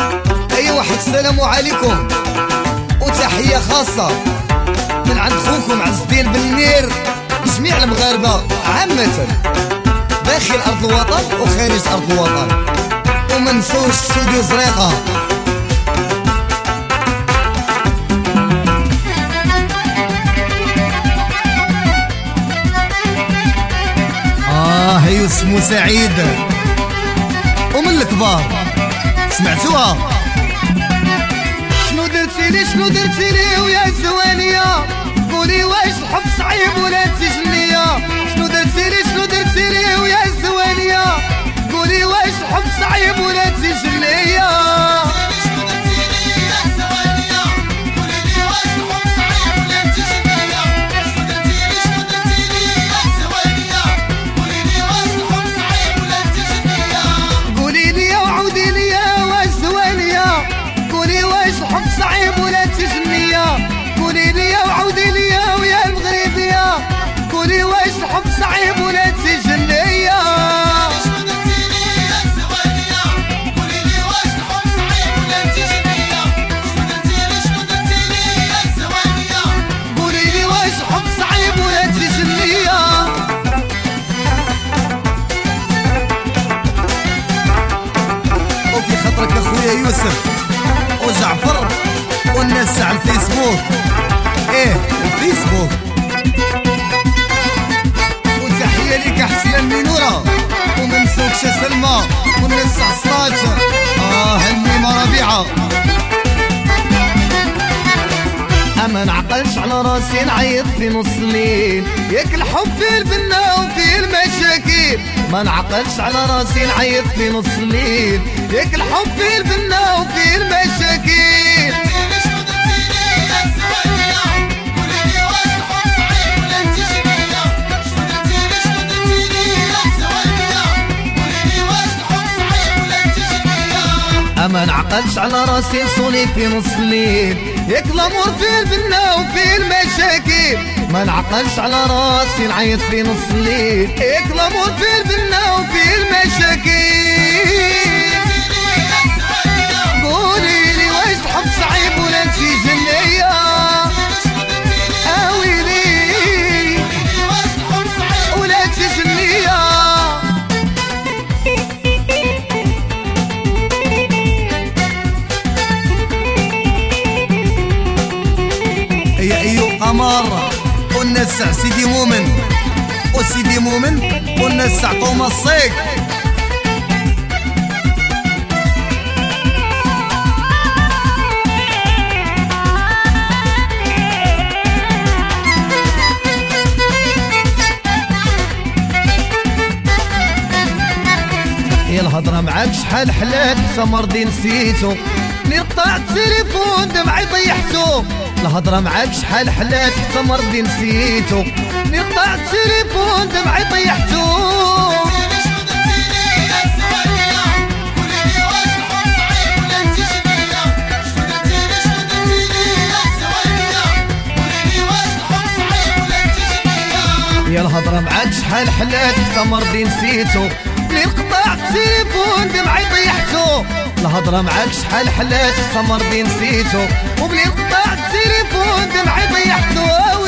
السلام عليكم وتحية خاصة من عند خوكم عز الدين بن نمير لجميع المغاربة عامة داخل أرض الوطن وخارج أرض الوطن. ومنسوش استوديو زريقة. هي اسمو سعيد ومن الكبار سمعتوها. شنو درتي لي ويا الزوانية، قولي واش الحب صعيب ولا تجنية. شنو درتي لي ويا الزوانية، قولي واش الحب صعيب ولا تجنية. الحب صعيب ولا تجنية، قولي لي وعودي لي ويا المغربية، قولي واش الحب صعيب ولا تجنية. شنو درتي لي يا الزوانية، قولي لي واش الحب صعيب ولا تجنية. شنو درتي لي يا الزوانية، قولي لي واش الحب صعيب ولا تجنية. وفي خاطرك اخويا يوسف وجعفر والناس على الفيسبوك. الفيسبوك. وتحية ليك حسن المنورة ومنسوكش سلمى والناس عصات. النيمة ربيعة. ما نعقلش على راسي نعيط في نص الليل، ياك الحب في البنا وفي المشاكل. ما نعقلش على راسي نعيط في نص الليل، ياك الحب في البنا وفي المشاكل. ما نعقلش على راسي نصوني في نص الليل، ياك الامور في البنا وفي المشاكل. ما نعقلش على راسي نعيط في نص الليل، ياك الامور في البنا وفي المشاكل. قولي لي واش الحب صعيب ولا انتي جنية. ويلي ولا انتي جنية. يا ايو قمر والناس سيدي مؤمن وسيدي مؤمن والناس قوم الصيق. يا الهضرة معاك شحال حلات حتى مرضي نسيتو، ملي قطعت التليفون دمعي طيحتو. الهضرة معاك شحال حلات حتى مرضي نسيتو، ملي قطعت التليفون دمعي طيحتو. يا الهضرة معاك شحال حلات حتى مرضي نسيتو، ملي قطعت التليفون دمعي طيحتو. الهضرة معاك شحال حلات حتى مرضي نسيتو، وملي قطعت التليفون دمعي طيحتو.